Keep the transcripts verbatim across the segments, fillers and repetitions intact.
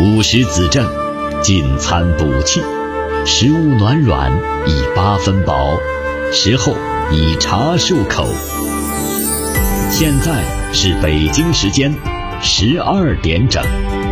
午时子正，进餐补气，食物暖软，以八分饱，食后以茶漱口。现在是北京时间十二点整。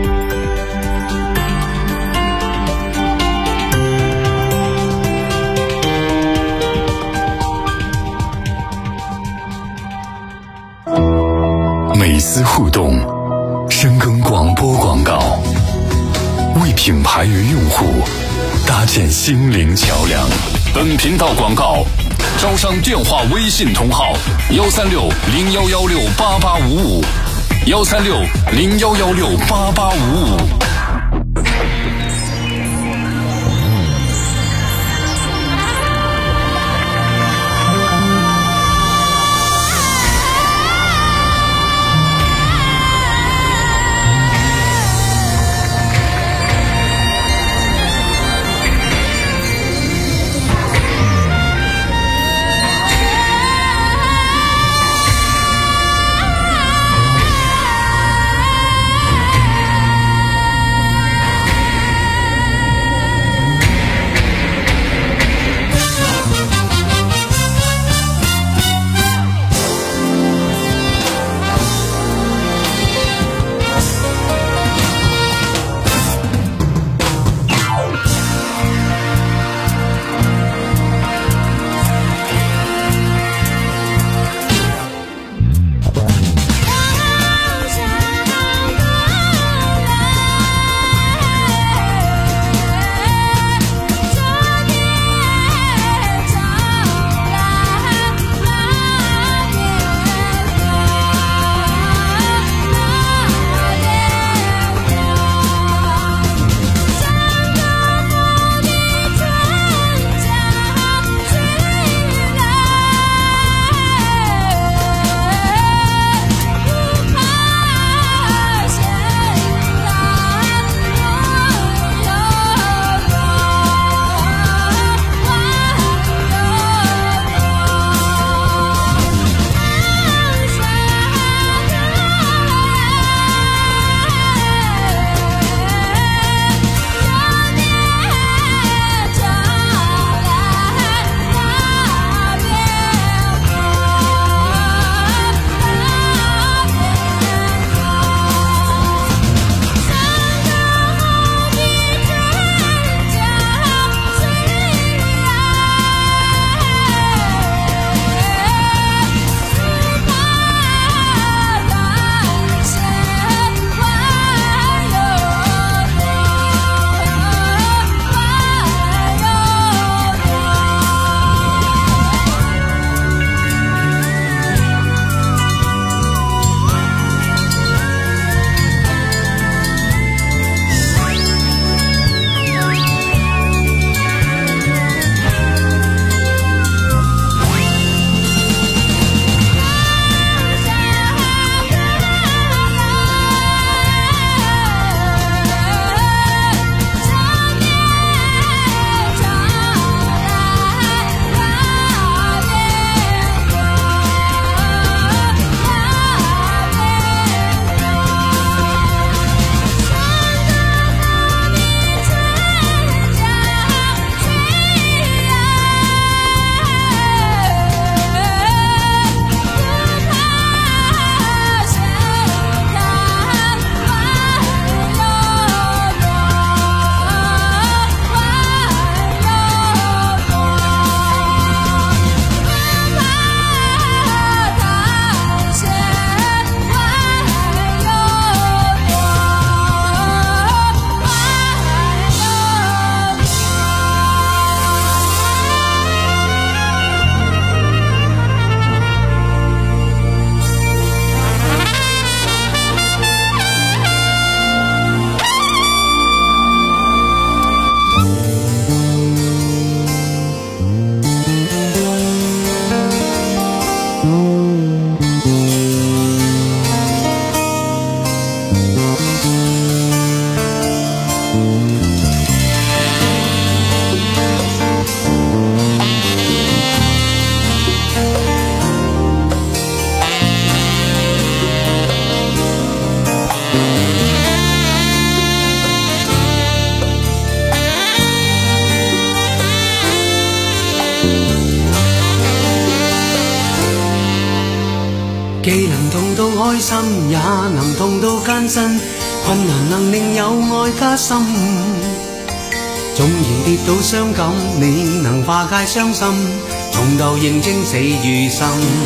美思互动，深耕广播广告，为品牌与用户搭建心灵桥梁。本频道广告招商电话微信同号：幺三六零幺幺六八八五五，幺三六零幺幺六八八五五。 既能痛到開心，也能痛到艱辛，困難能令有愛加深。縱然跌倒傷感，你能化解傷心，從頭認清死與生。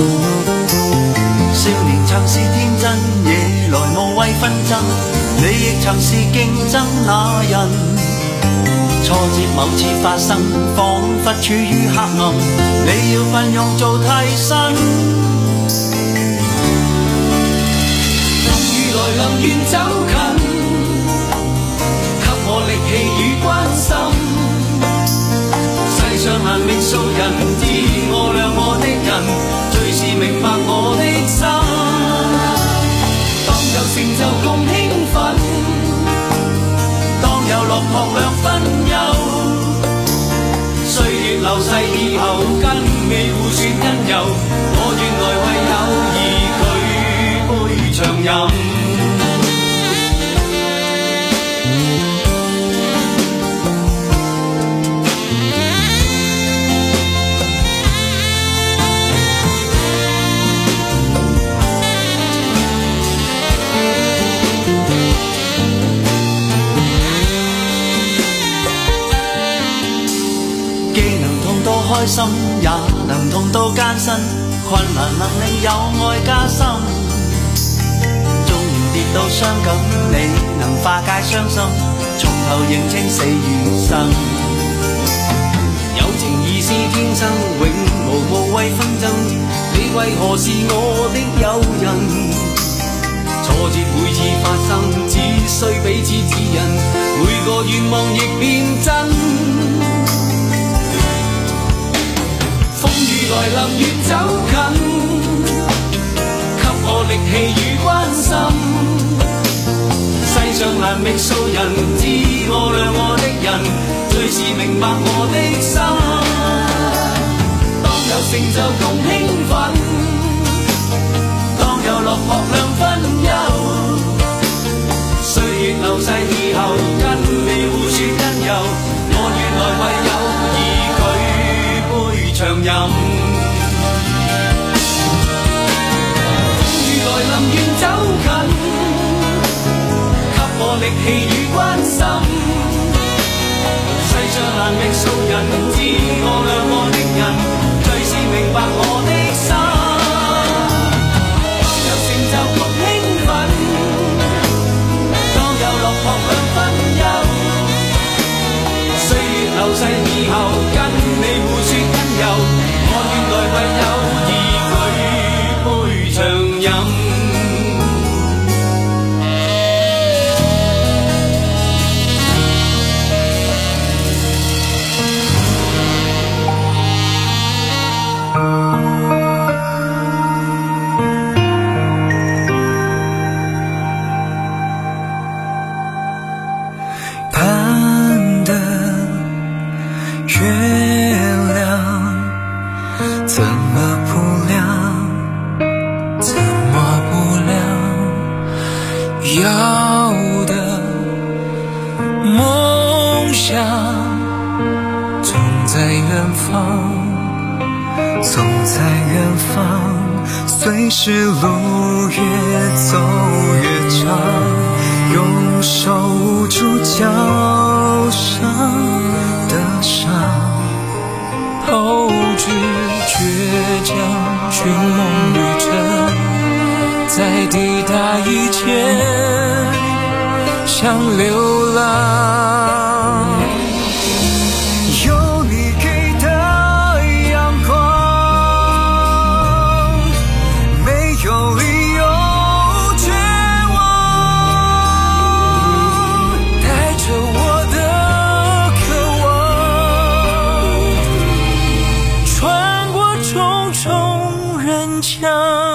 少年曾是天真，夜來無謂紛爭，你亦曾是競爭那人。挫折某次發生，彷彿處於黑暗，你要奮勇做替身。來臨願走近，給我力氣與關心。世上難覓數人，知我亮我的人，最是明白我的心。當有成就共興奮，當有落魄兩分憂。歲月流逝以後，跟你互說因由，我願來為友誼舉杯長飲。開心也能痛到艱辛，困難能令有愛加深。縱然跌到傷感，你能化解傷心，從頭認清死與生。友情已是天生，永無無謂紛爭，你為何是我的友人？挫折每次發生，只需彼此指引，每個願望亦變真。來臨越走近，給我力氣與關心。世上難覓數人，知我亮我的人，最是明白我的心。當有成就共興奮，當有落魄兩分憂。歲月流逝以後，跟你互說因由，我願來為友誼舉杯長飲。來臨願走近，給我力氣與關心。世上難覓數人，知我亮我的人，最是明白我的心。當有成就共興奮，當有落魄兩分憂。歲月流逝以後，跟你互說因由，我願來為友誼舉杯長飲。 随时路越走越长，用手捂住脚上的伤，抛掷倔强寻梦旅程，在抵达以前像流浪。有你给的阳光，有理由绝望，带着我的渴望，穿过重重人墙。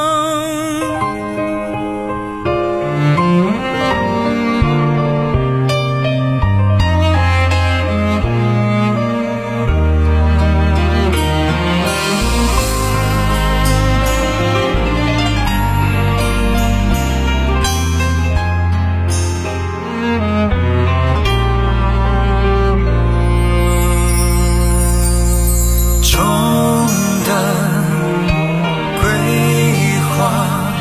中的规划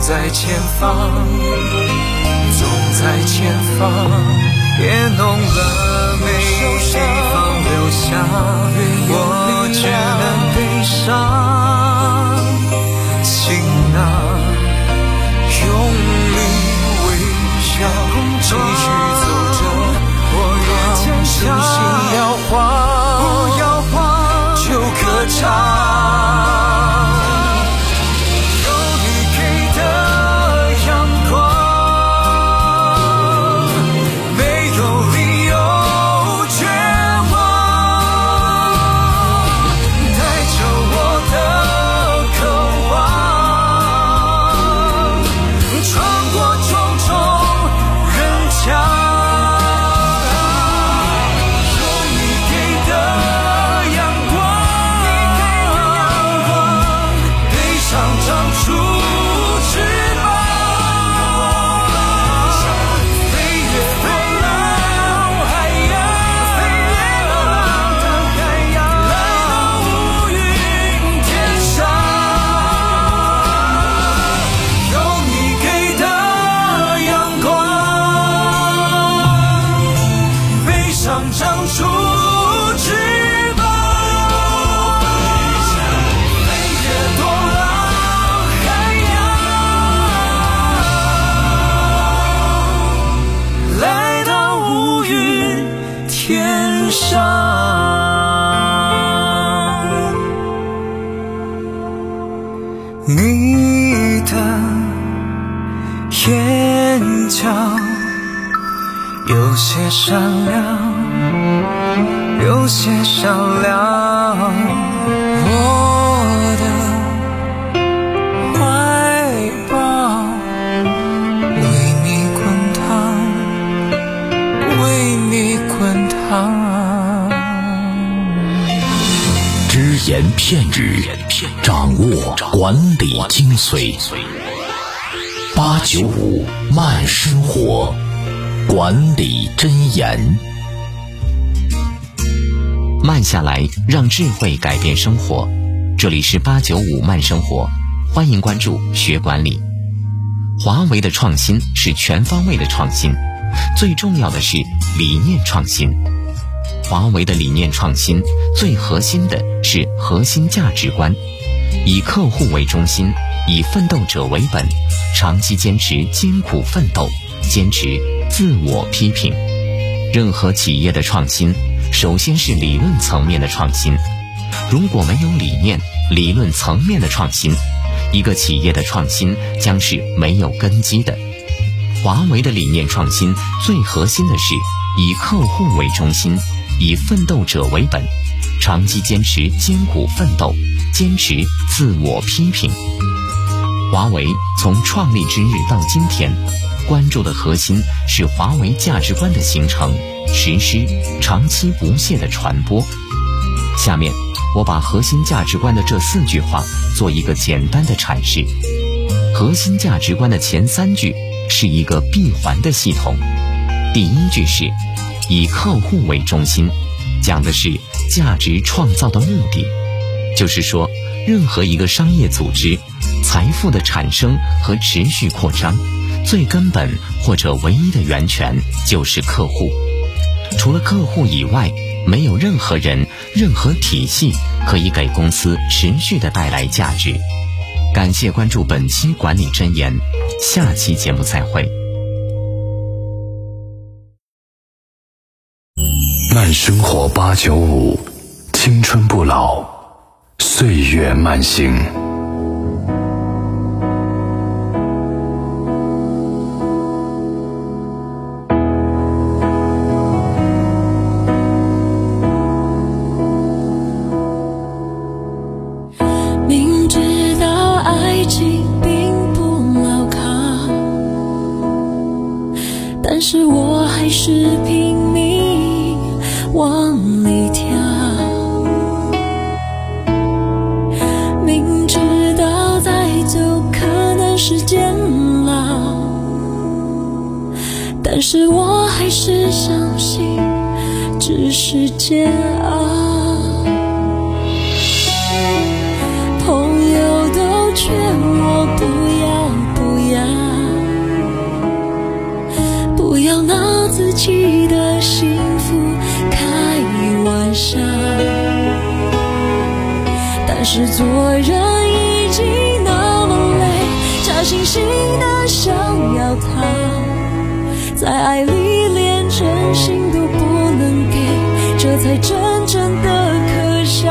在前方，总在前方，别弄了没地方留下，我只能悲伤。行囊用力微笑，继续走着，我让身心摇晃，不摇晃就歌唱。你的眼角有些善良，有些善良，我的怀抱为你滚烫，为你滚烫。 只言片语，掌握管理精髓。八九五慢生活，管理箴言。慢下来，让智慧改变生活。这里是八九五慢生活，欢迎关注学管理。华为的创新是全方位的创新，最重要的是理念创新。华为的理念创新最核心的是核心价值观，以客户为中心，以奋斗者为本，长期坚持艰苦奋斗，坚持自我批评。任何企业的创新首先是理论层面的创新，如果没有理念理论层面的创新，一个企业的创新将是没有根基的。华为的理念创新最核心的是以客户为中心，以奋斗者为本，长期坚持艰苦奋斗，坚持自我批评。华为从创立之日到今天，关注的核心是华为价值观的形成、实施、长期不懈的传播。下面我把核心价值观的这四句话做一个简单的阐释。核心价值观的前三句是一个闭环的系统。第一句是以客户为中心，讲的是价值创造的目的，就是说任何一个商业组织财富的产生和持续扩张，最根本或者唯一的源泉就是客户。除了客户以外，没有任何人、任何体系可以给公司持续的带来价值。感谢关注本期管理箴言，下期节目再会。 慢生活八九五，青春不老，岁月慢行。 明知道爱情并不牢靠，但是我还是拼命往里跳。明知道再走可能是监牢，但是我还是相信只是煎熬。朋友都劝我不要不是做人已经那么累，假惺惺的想要他，在爱里连真心都不能给，这才真正的可笑。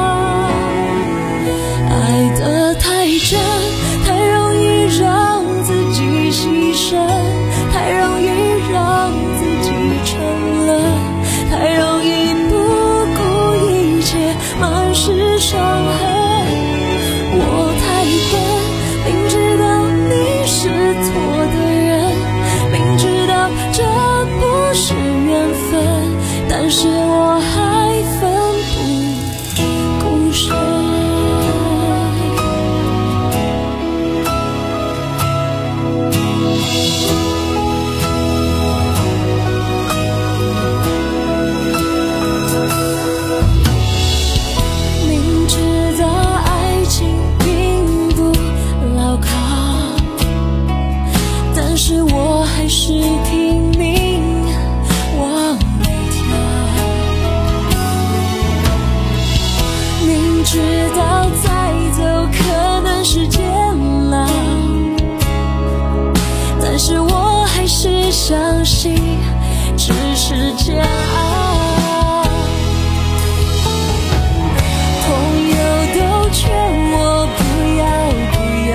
爱得太真，太容易让自己牺牲，太容易让自己沉沦，太容易不顾一切，满是伤痕。我太笨，明知道你是错的人，明知道这不是缘分，但是我还奋不顾身。是拼命往里跳，明知道再走可能是煎熬，但是我还是相信只是煎熬。朋友都劝我不要不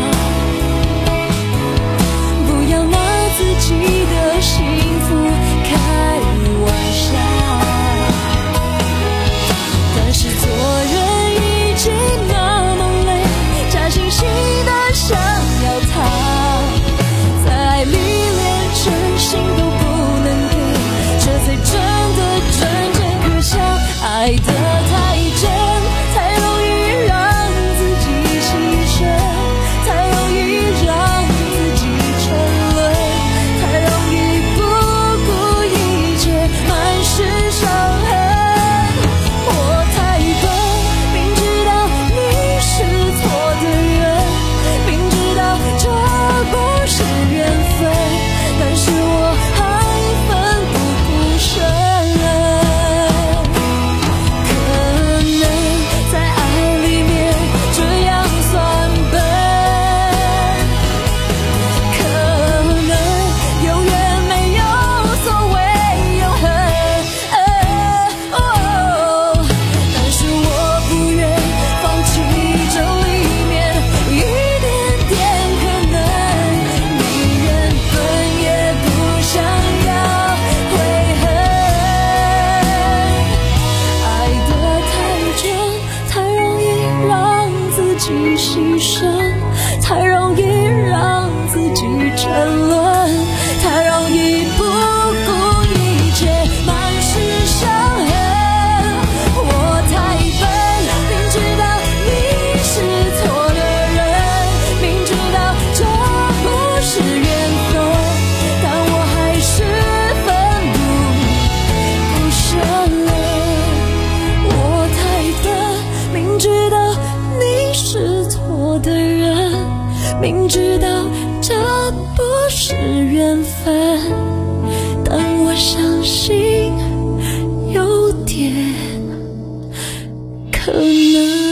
要自己的幸福开玩笑，但是做人已经那么累，假惺惺的想要他，在爱里连真心都不能给，这才真的真正可笑。爱得太真，太容易让自己牺牲，太容易让自己沉沦，牺牲，太容易让自己沉沦，太容易不顾一切，满是伤痕。我太笨，明知道你是错的人，明知道这不是缘分，但我还是奋不顾身。我太笨，明知道你是错的人，明知道这不是缘分，但我相信有点可能。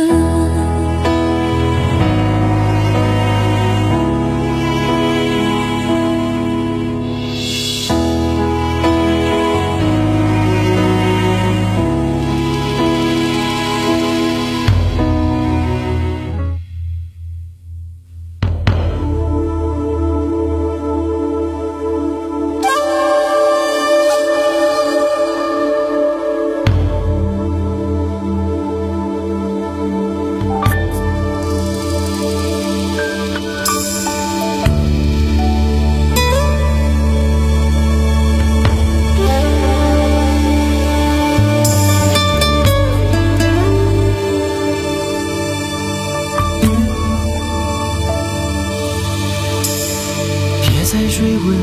再追问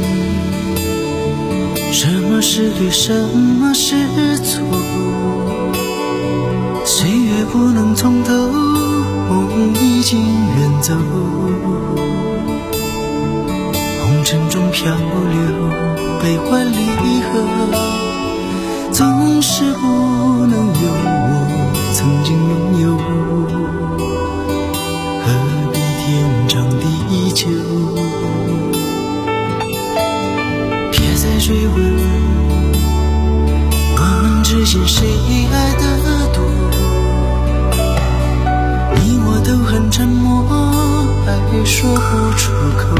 什么是对，什么是错，岁月不能从头，梦已经远走，红尘中漂流，悲欢离合，总是不能由我曾经拥有，何必天长地久？别再追问我们之间谁爱得多，你我都很沉默，爱说不出口，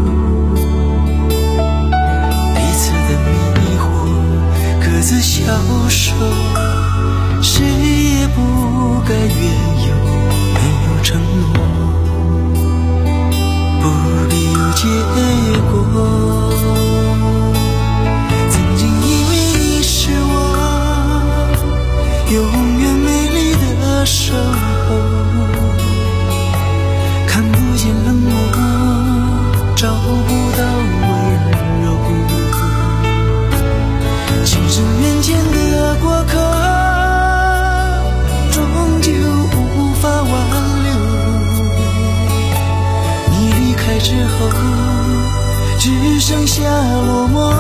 彼此的迷惑各自消受，谁也不该怨尤，没有承诺，不必有结果。曾经以为你是我永远美丽的守候，看不见冷漠，找不到温柔，情深缘浅的过客，终究无法挽留。你离开之后，只剩下落寞，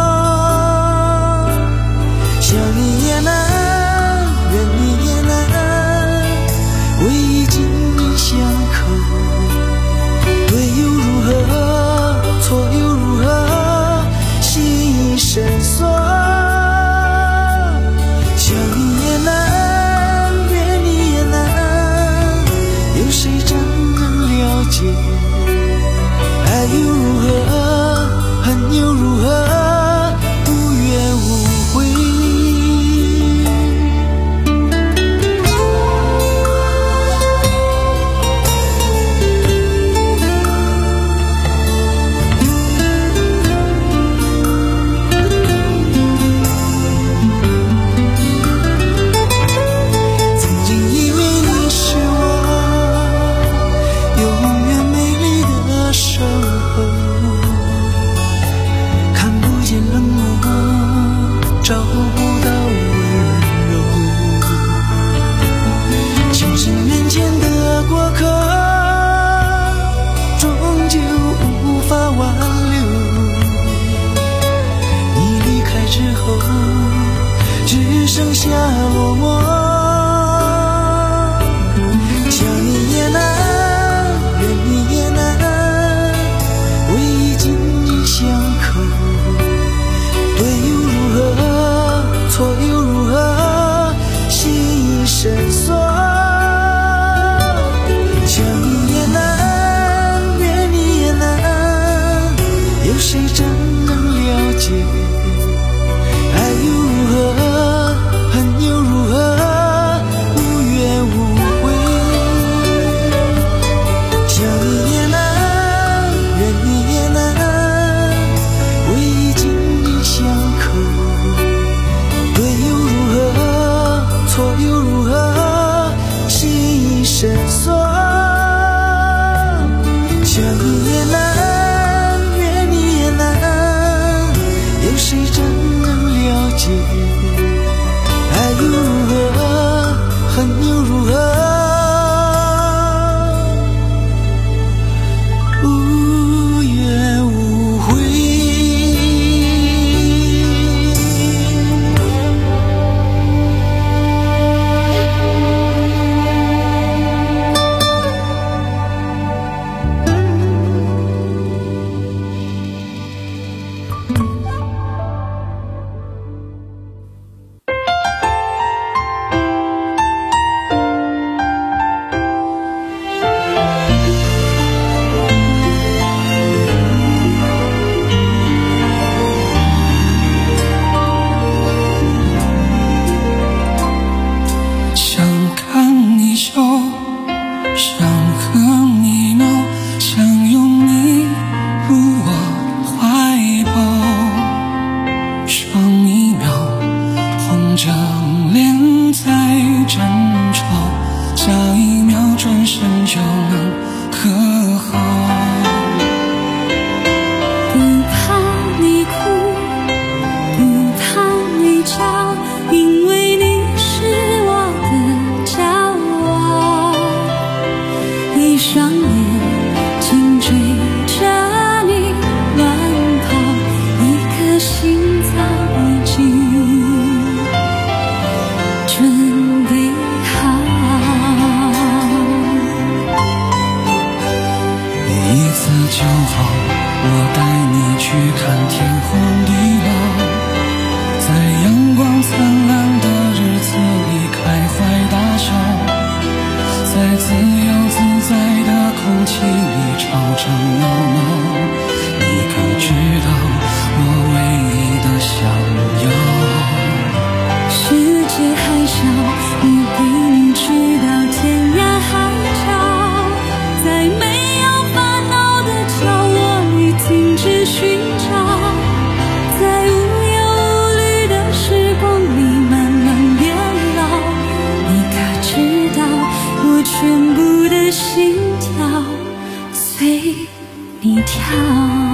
想你也难，怨你也难，为情相扣，对又如何，错又如何，心深锁。想你也难，怨你也难，有谁真能了解？爱又如何，恨又如何，无怨无悔。曾经以为你是我永远美丽的守候，看不见冷漠，找不到温柔，情深缘浅的过客，终究无法挽留。你离开之后，只剩下落寞，想你也难，怨你也难，为情相扣，对又如何，错又如何，心深锁。想你也难，怨你也难，有谁真能了解？爱又如何，恨又如何，无怨无悔。想你也难，怨你也难，为情相扣，对又如何，错又如何，心深锁。想你也难，怨你也难，有谁真能了解？爱又如何，恨又如何，无怨无悔。 我带你去看天荒地老，在阳光灿烂的日子里开怀大笑，在自由自在的空气里吵吵闹闹。你可知道我唯一的想要？ 世界还小，我陪你去到天涯海角，在没有烦恼的角落里停止寻找，在无忧无虑的时光里慢慢变老。你可知道我全部的心跳随你跳。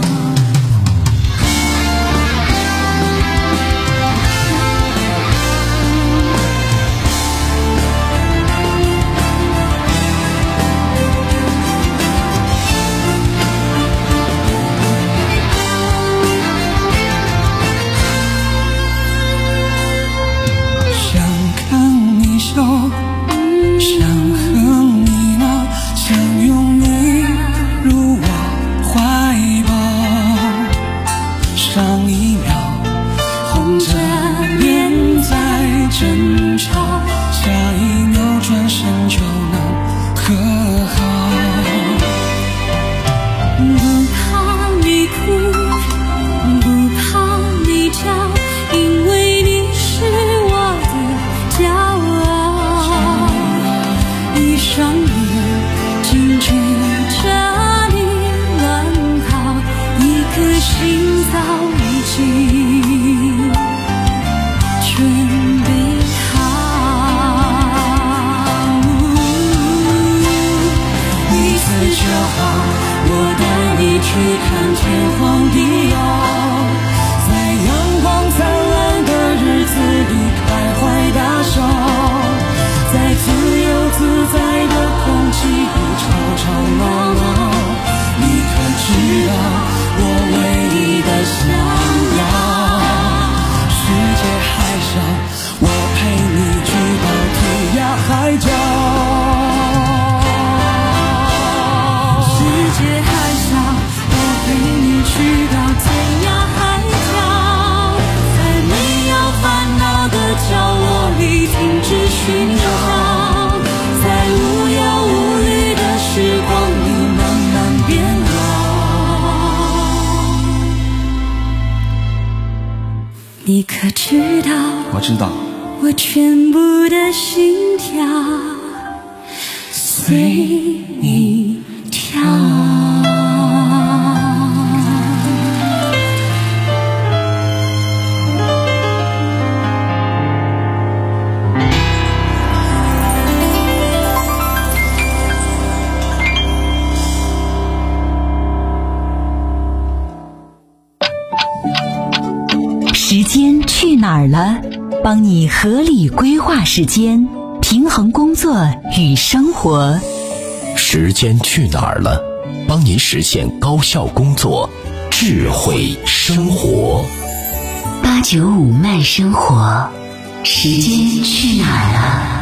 你可知道？ 我知道。 我全部的心跳随你跳。 时间去哪儿了？帮你合理规划时间，平衡工作与生活。 时间去哪儿了？帮您实现高效工作，智慧生活。 八九五慢生活，时间去哪儿了？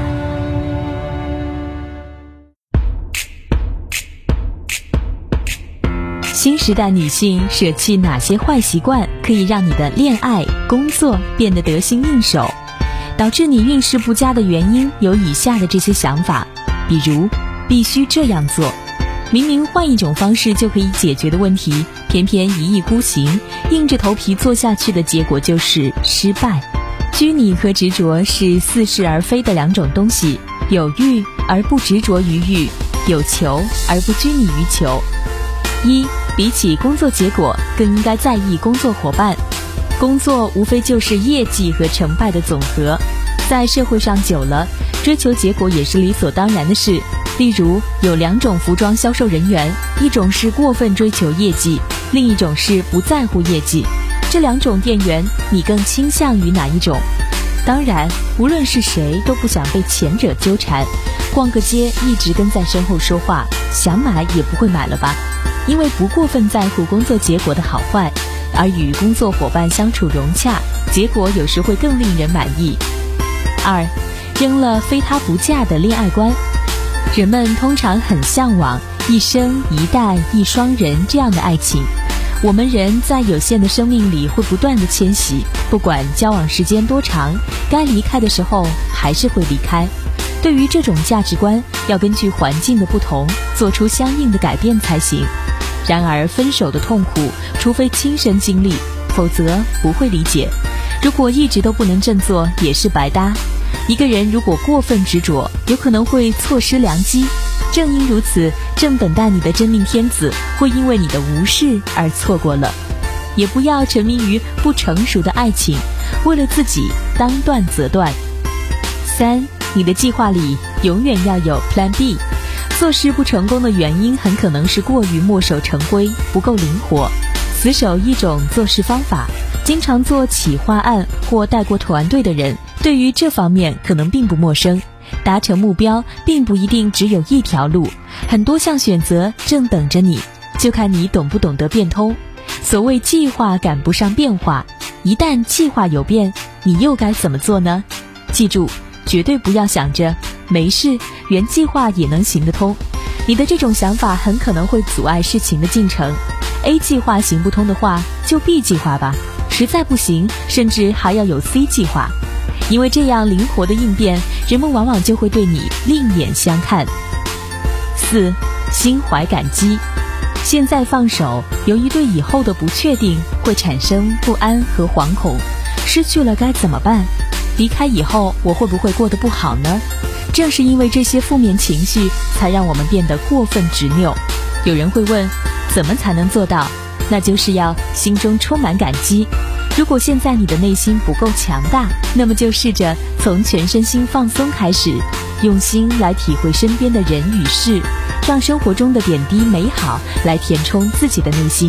新时代女性舍弃哪些坏习惯，可以让你的恋爱、工作变得得心应手？导致你运势不佳的原因有以下的这些想法，比如必须这样做，明明换一种方式就可以解决的问题，偏偏一意孤行，硬着头皮做下去的结果就是失败。拘泥和执着是似是而非的两种东西，有欲而不执着于欲，有求而不拘泥于求。一，比起工作结果，更应该在意工作伙伴。工作无非就是业绩和成败的总和，在社会上久了，追求结果也是理所当然的事。例如，有两种服装销售人员，一种是过分追求业绩，另一种是不在乎业绩。这两种店员，你更倾向于哪一种？当然，无论是谁都不想被前者纠缠，逛个街一直跟在身后说话，想买也不会买了吧？因为不过分在乎工作结果的好坏，而与工作伙伴相处融洽，结果有时会更令人满意。二，扔了非他不嫁的恋爱观。人们通常很向往一生一代一双人这样的爱情。我们人在有限的生命里会不断的迁徙，不管交往时间多长，该离开的时候还是会离开。对于这种价值观，要根据环境的不同做出相应的改变才行。然而分手的痛苦，除非亲身经历，否则不会理解。如果一直都不能振作，也是白搭。一个人如果过分执着，有可能会错失良机。正因如此，正等待你的真命天子会因为你的无视而错过了。也不要沉迷于不成熟的爱情，为了自己当断则断。三，你的计划里永远要有 Plan B。 做事不成功的原因很可能是过于墨守成规，不够灵活，死守一种做事方法。经常做企划案或带过团队的人，对于这方面可能并不陌生。达成目标并不一定只有一条路，很多项选择正等着你，就看你懂不懂得变通。所谓计划赶不上变化，一旦计划有变，你又该怎么做呢？记住，绝对不要想着没事，原计划也能行得通。你的这种想法很可能会阻碍事情的进程。 A 计划行不通的话，就 B 计划吧，实在不行，甚至还要有 C 计划。因为这样灵活的应变，人们往往就会对你另眼相看。四，心怀感激。现在放手，由于对以后的不确定，会产生不安和惶恐。失去了该怎么办？离开以后，我会不会过得不好呢？正是因为这些负面情绪，才让我们变得过分执拗。有人会问，怎么才能做到？那就是要心中充满感激。如果现在你的内心不够强大，那么就试着从全身心放松开始，用心来体会身边的人与事，让生活中的点滴美好来填充自己的内心。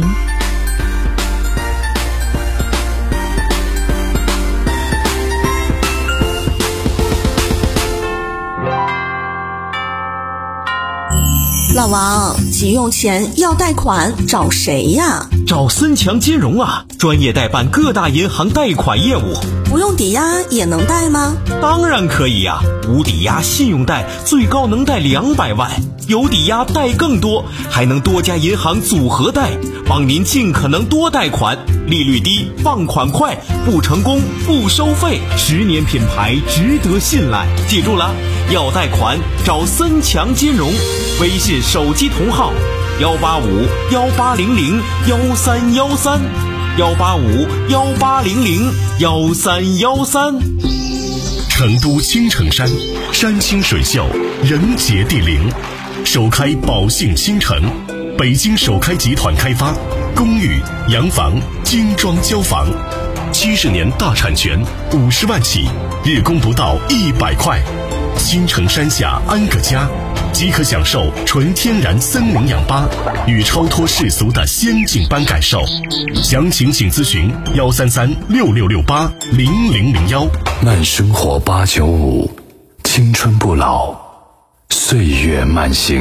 老王，急用钱要贷款找谁呀？ 找森强金融啊，专业代办各大银行贷款业务。 不用抵押也能贷吗？ 当然可以呀、啊，无抵押信用贷最高能贷两百万，有抵押贷更多，还能多家银行组合贷，帮您尽可能多贷款，利率低，放款快，不成功不收费，十年品牌值得信赖。记住了，要贷款找森强金融，微信手机同号幺八五幺八零零幺三幺三幺八五幺八零零幺三幺三。 成都青城山，山清水秀，人杰地灵，首开宝兴新城，北京首开集团开发，公寓、洋房、精装交房，七十年大产权，五十万起，日供不到一百块。青城山下安个家，即可享受纯天然森林氧吧与超脱世俗的仙境般感受。详情请咨询幺三三六六六八零零零幺。慢生活八九五，青春不老，岁月慢行。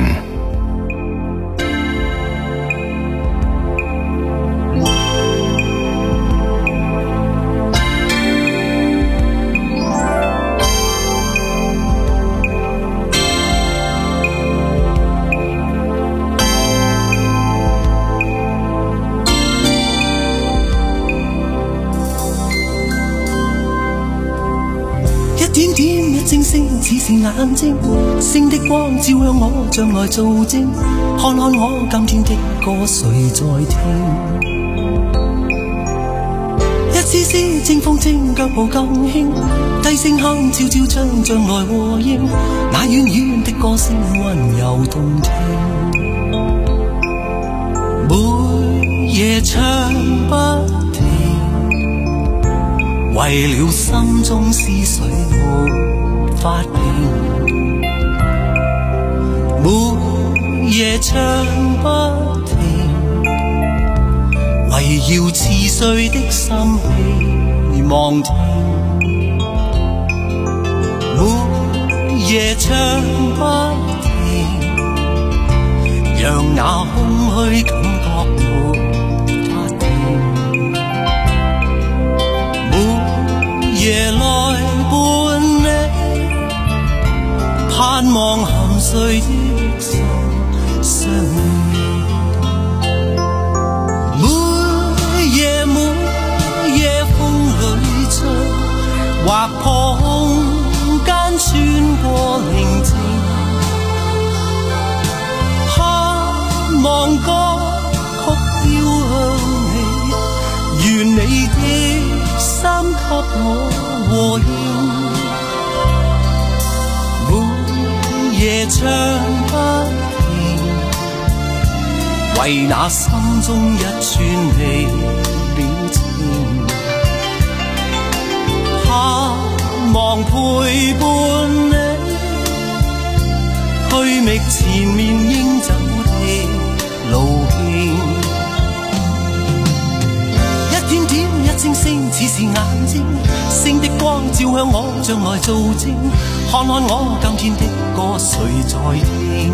點點一晶星，似是眼睛，星的光照向我，將來做證，看看我今天的歌誰在聽？一絲絲清風清，腳步更輕，低聲哼悄悄將將來和應，那遠遠的歌聲溫柔動聽，每夜唱不為了心中思緒沒法平，每夜唱不停，圍繞似碎的心希望聽，每夜唱不停，讓那空虛感覺沒法停，夜來伴你，盼望含睡的心相我和應，每夜唱不停，為那心中一串離了情，盼望陪伴你，去覓前面應走的路徑。一點點一星星似是眼睛，星的光照向我，將來做證，看看我今天的歌誰在聽。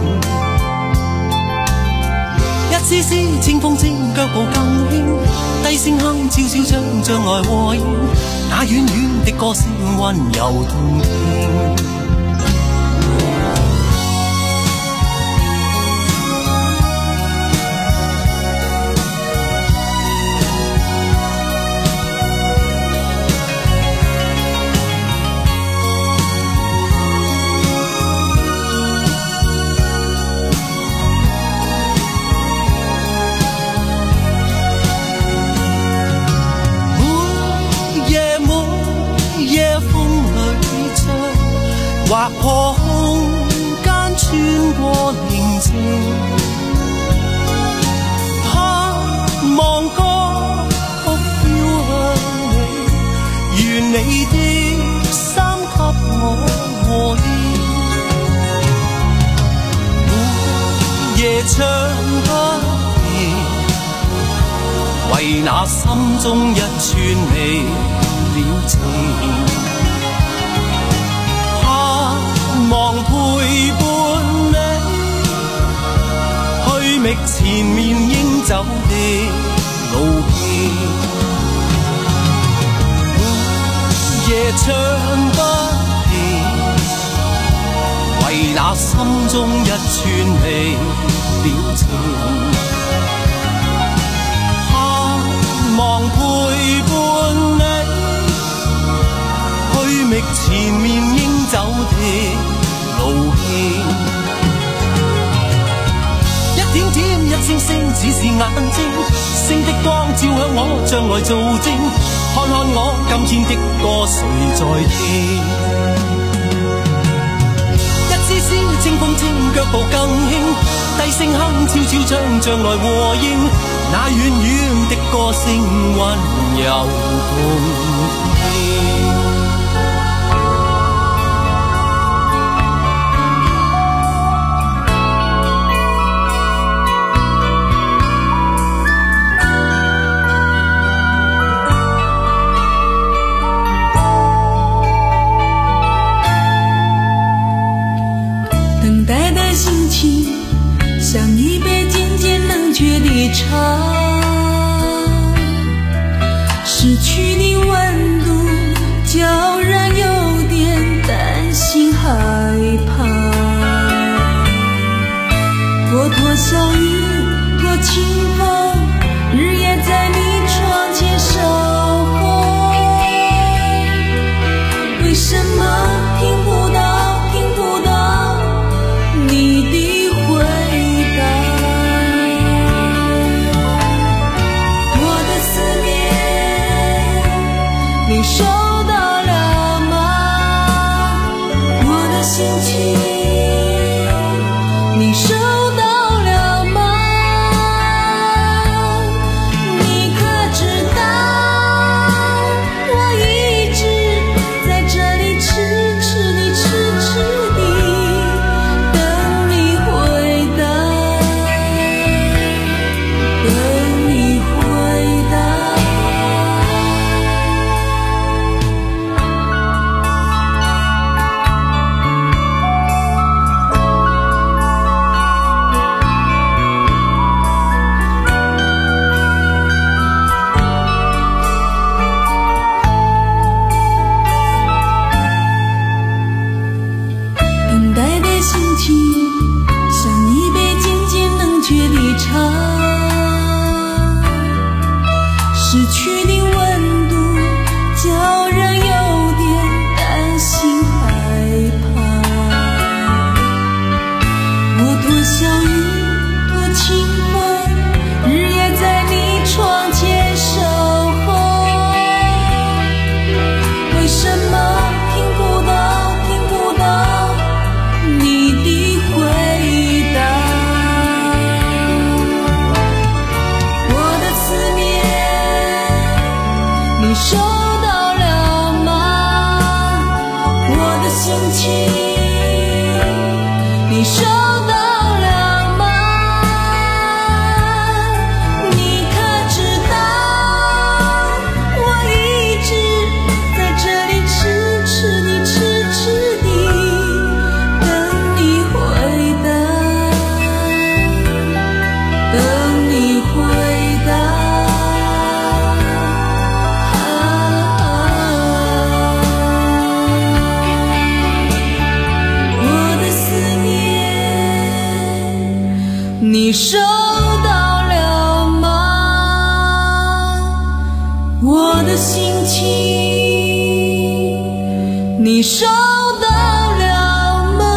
一絲絲清風正腳步更輕，低聲哼悄悄將將來和應，那遠遠的歌聲溫柔動聽。劃破空間，穿過寧靜，盼望歌曲飄向你，願你的心給我和應，每夜唱不停，為那心中一串離了情。望陪伴你，去覓前面應走的路徑。每夜唱不停，為那心中一串離了情。盼望陪伴你，去覓前面應走的路徑，一點點一星星只是眼睛，星的光照向我，將來做證，看看我今天的歌誰在聽。一絲絲清風清腳步更輕，低聲哼悄悄將將來和應，那遠遠的歌聲溫柔動聽。 像一杯渐渐冷却的茶，失去你温度，悄然有点担心害怕。我多想你，多清风，日夜在你窗前守候，为什么听不到，听不到你的我的思念收到了吗？我的心情你收到了吗？你可知道我一直在这里痴痴地痴痴地等你回答，等你回答。我的思念你收到了吗？我的心情你收到了吗？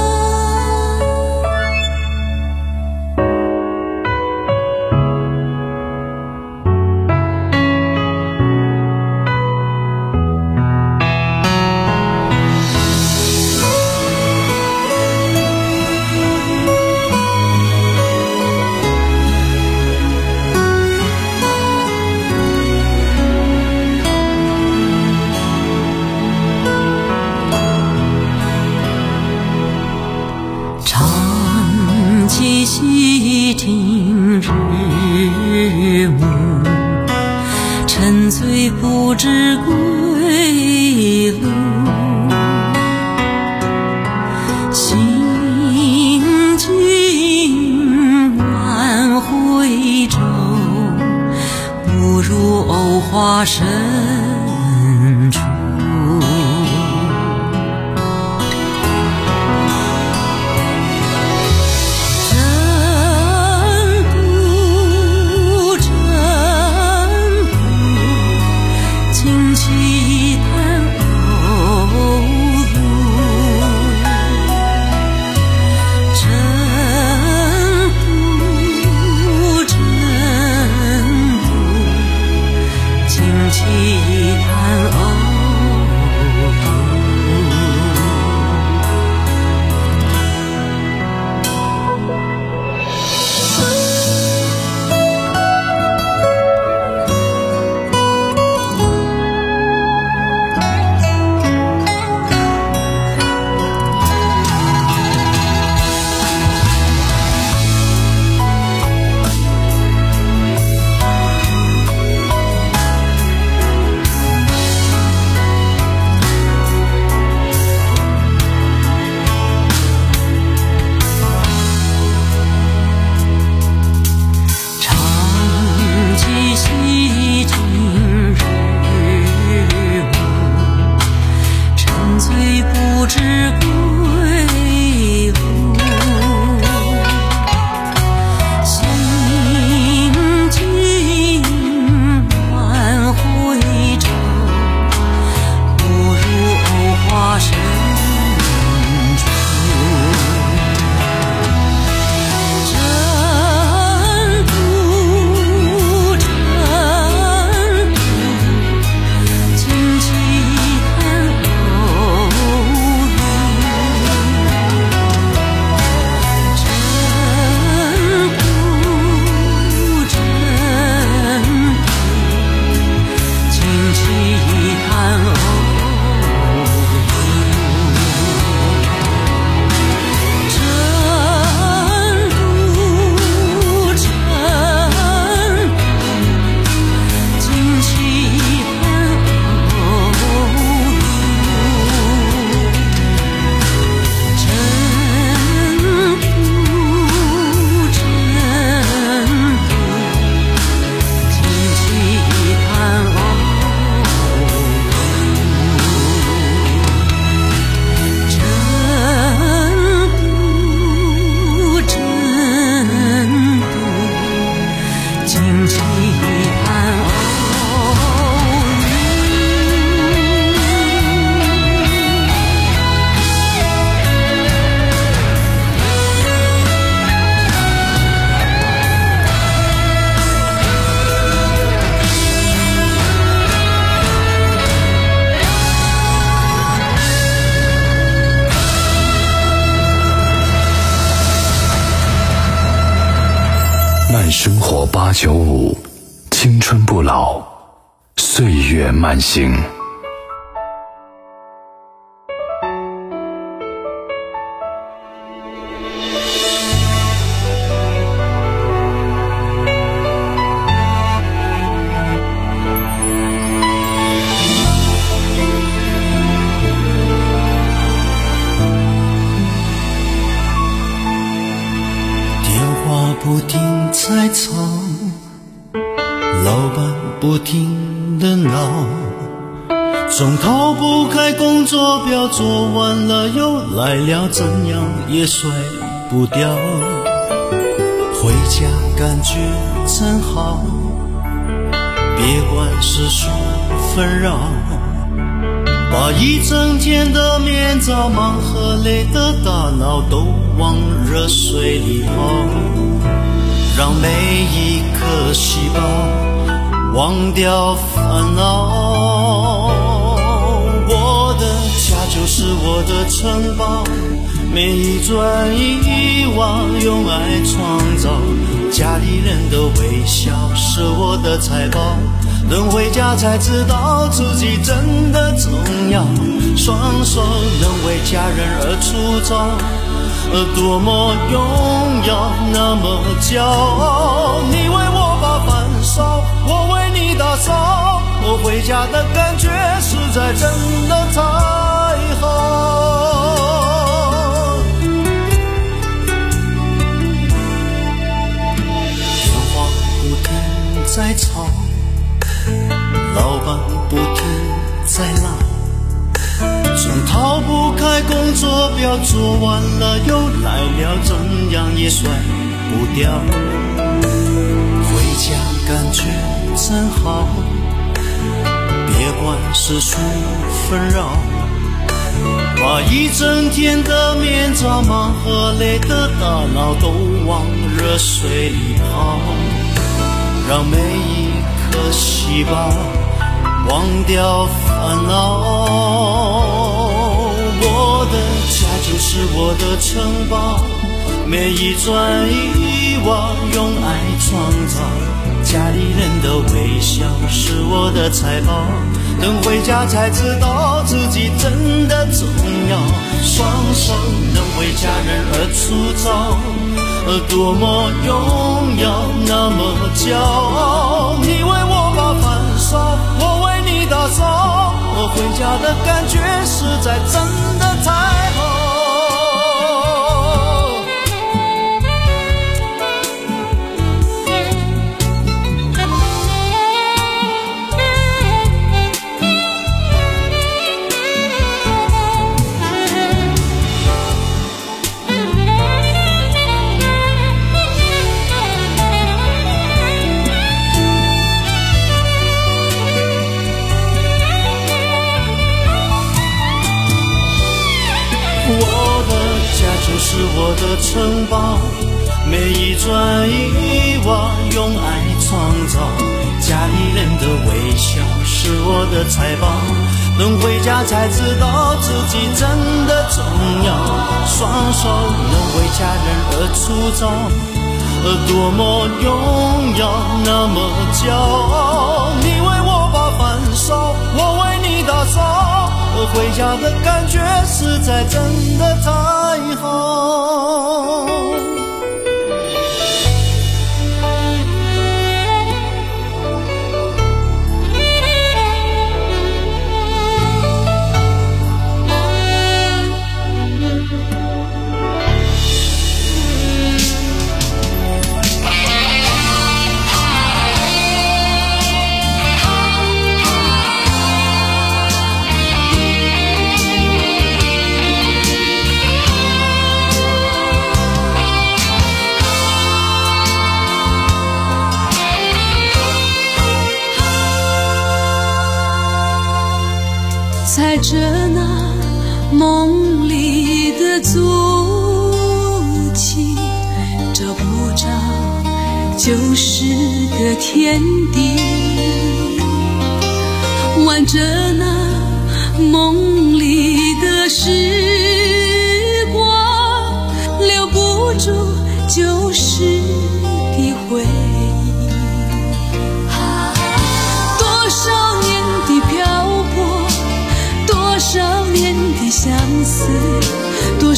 长期细听日暮，沉醉不知归路。行经万回舟，不入藕花深处。 慢生活八九五，青春不老， 岁月慢行。 不停在吵，老板不停地闹，总逃不开工作表，做完了又来了，怎样也甩不掉。回家感觉真好，别管世俗纷扰，把一整天的面罩、忙和累的大脑都往热水里泡，让每一颗细胞忘掉烦恼。我的家就是我的城堡，每一砖一瓦用爱创造，家里人的微笑是我的财宝，等回家才知道自己真的重要，双手能为家人而出招，多么荣耀，那么骄傲。你为我把饭烧，我为你打扫，我回家的感觉实在真的太好。电话不停在吵，老板不停在闹，总逃不开工作表，做完了又来了，怎样也甩不掉。回家感觉真好，别管世俗纷扰，把一整天的面罩、忙和累的大脑都往热水里泡，让每一颗细胞忘掉烦恼。我的家就是我的城堡，每一砖一瓦用爱创造，家里人的微笑是我的财宝，等回家才知道自己真的重要，双手能为家人而出招，多么荣耀，那么骄傲。你为我把饭烧，我为你打扫，我回家的感觉实在真的太好。是我的城堡，每一砖一瓦用爱创造，家里人的微笑是我的财宝，等回家才知道自己真的重要，双手能为家人而出招，多么荣耀，那么骄傲。你为我把饭烧，我为你打扫，回家的感觉实在真的太好。 踩着那梦里的足迹，找不着旧时的天地，玩着那梦里的时光，留不住旧时的回忆。多少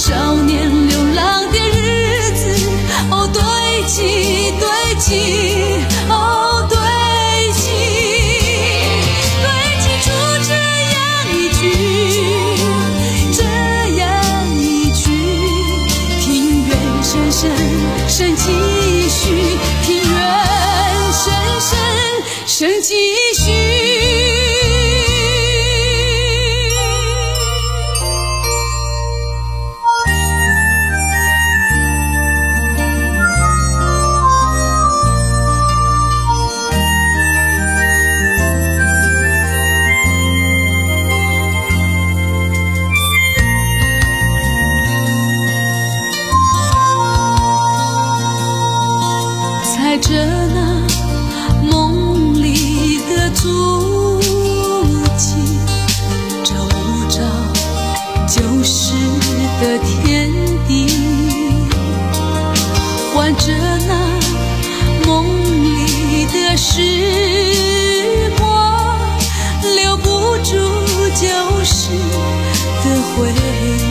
少年流浪的日子，哦，堆积堆积，哦，堆积堆积出这样一句，这样一句，庭院深深深几许，庭院深深深几许。踩着那梦里的足迹，找不着旧时的天地，挽着那梦里的时光，留不住旧时的回忆。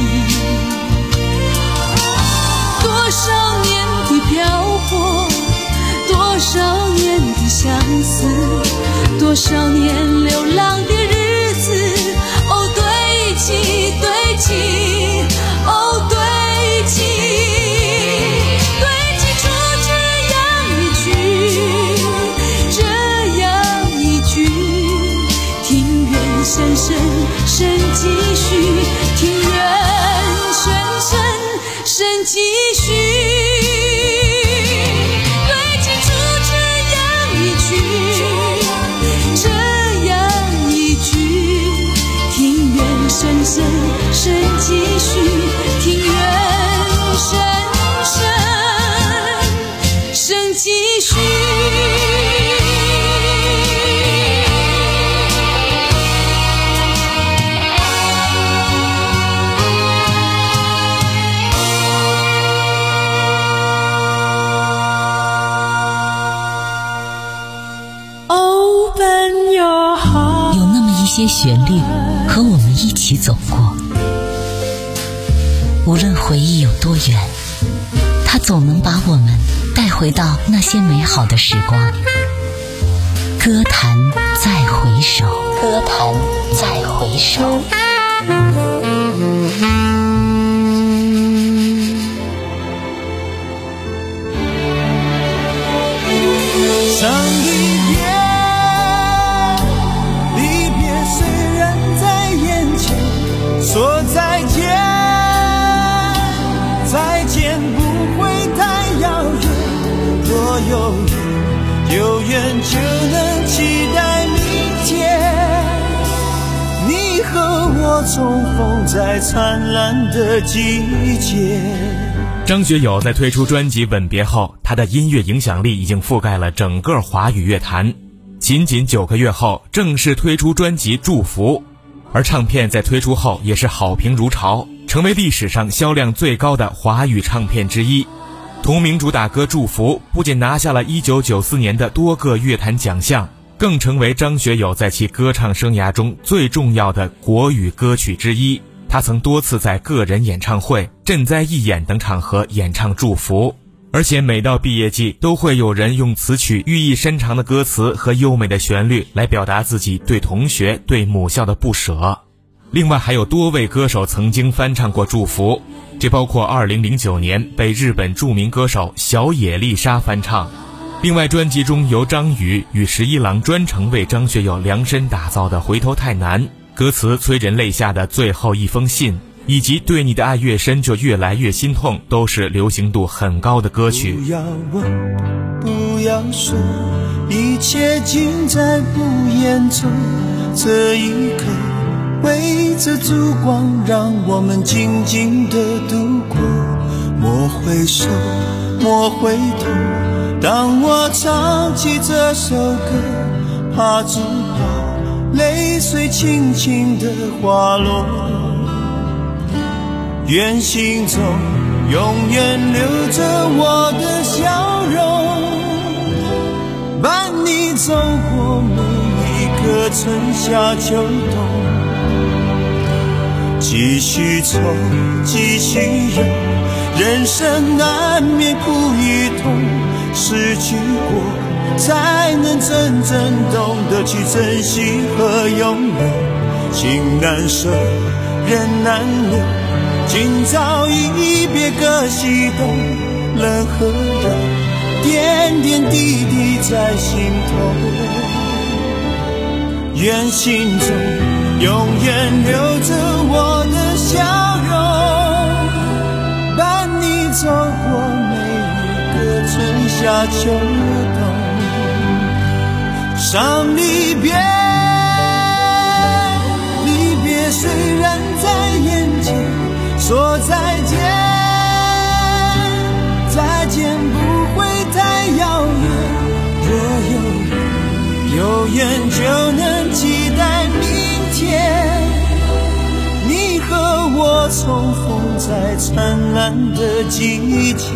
多少年的漂泊，多少年的相思，多少年流浪的日子，哦，堆积堆积，哦，堆积堆积出这样一句，这样一句，庭院深深深几许，庭院深深深几许。深深深几许，庭院深深深几许。 Open your heart。 有那么一些旋律和我们一起走过，无论回忆有多远，它总能把我们带回到那些美好的时光。歌坛再回首，歌坛再回首。 上一遍离别虽然在眼前，说再见，再见不会太遥远，多遥远，有缘就能期待明天，你和我重逢在灿烂的季节。 张学友在推出专辑《吻别》后，他的音乐影响力已经覆盖了整个华语乐坛。仅仅九个月后，正式推出专辑《祝福》，而唱片在推出后也是好评如潮，成为历史上销量最高的华语唱片之一。同名主打歌《祝福》不仅拿下了一九九四年的多个乐坛奖项，更成为张学友在其歌唱生涯中最重要的国语歌曲之一。他曾多次在个人演唱会、赈灾义演等场合演唱《祝福》，而且每到毕业季都会有人用词曲寓意深长的歌词和优美的旋律来表达自己对同学、对母校的不舍。另外还有多位歌手曾经翻唱过《祝福》，这包括二零零九年被日本著名歌手小野丽莎翻唱。另外专辑中由张宇与十一郎专程为张学友量身打造的《回头太难》，歌词催人泪下的最后一封信，以及对你的爱越深就越来越心痛，都是流行度很高的歌曲。 不要问，不要说，一切尽在不言中。这一刻围着烛光，让我们静静地度过。莫回首，莫回头，当我唱起这首歌，怕只怕泪水轻轻地滑落，愿心中永远留着我的笑容，伴你走过每一个春夏秋冬。 继续走，继续游，人生难免苦与痛，失去过才能真正懂得去珍惜和拥有。情难舍，人难留，今朝一别各西东，人和人点点滴滴在心头，愿心中永远留着我的笑容，伴你走过每一个春夏秋冬。伤离别，离别虽然在眼前，说再见，再见不会太遥远。若有缘，有缘就能期待明天，你和我重逢在灿烂的季节。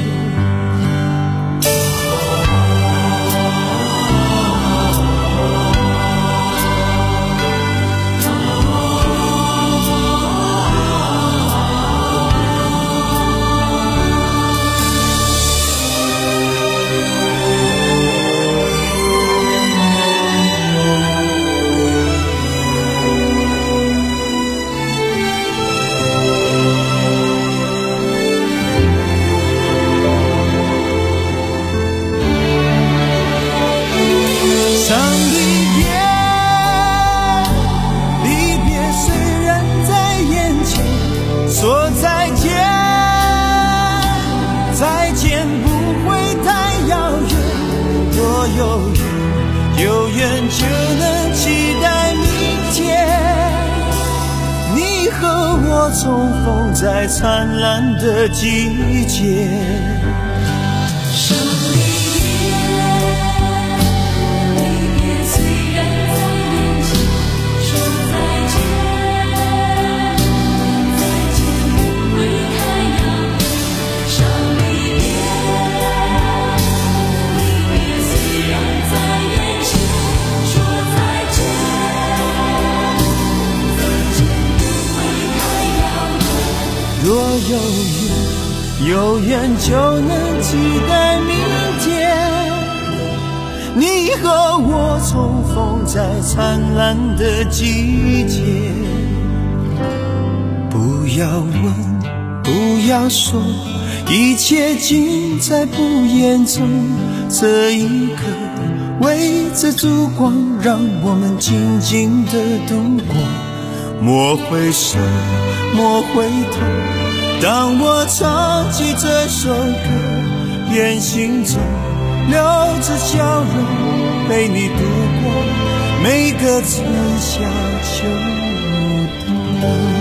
有缘就能期待明天，你和我重逢在灿烂的季节。伤离别，离别虽然在眼前，说再见，再见不会太遥远。伤离别，离别虽然在眼前，说再见，再见不会太遥远。若有缘，有缘就能期待明天，你和我重逢在灿烂的季节。不要问，不要说，一切尽在不言中。这一刻围着烛光，让我们静静地度过。莫回首，莫回头，当我唱起这首歌，愿心中留着笑容，陪你度过每个春夏秋冬。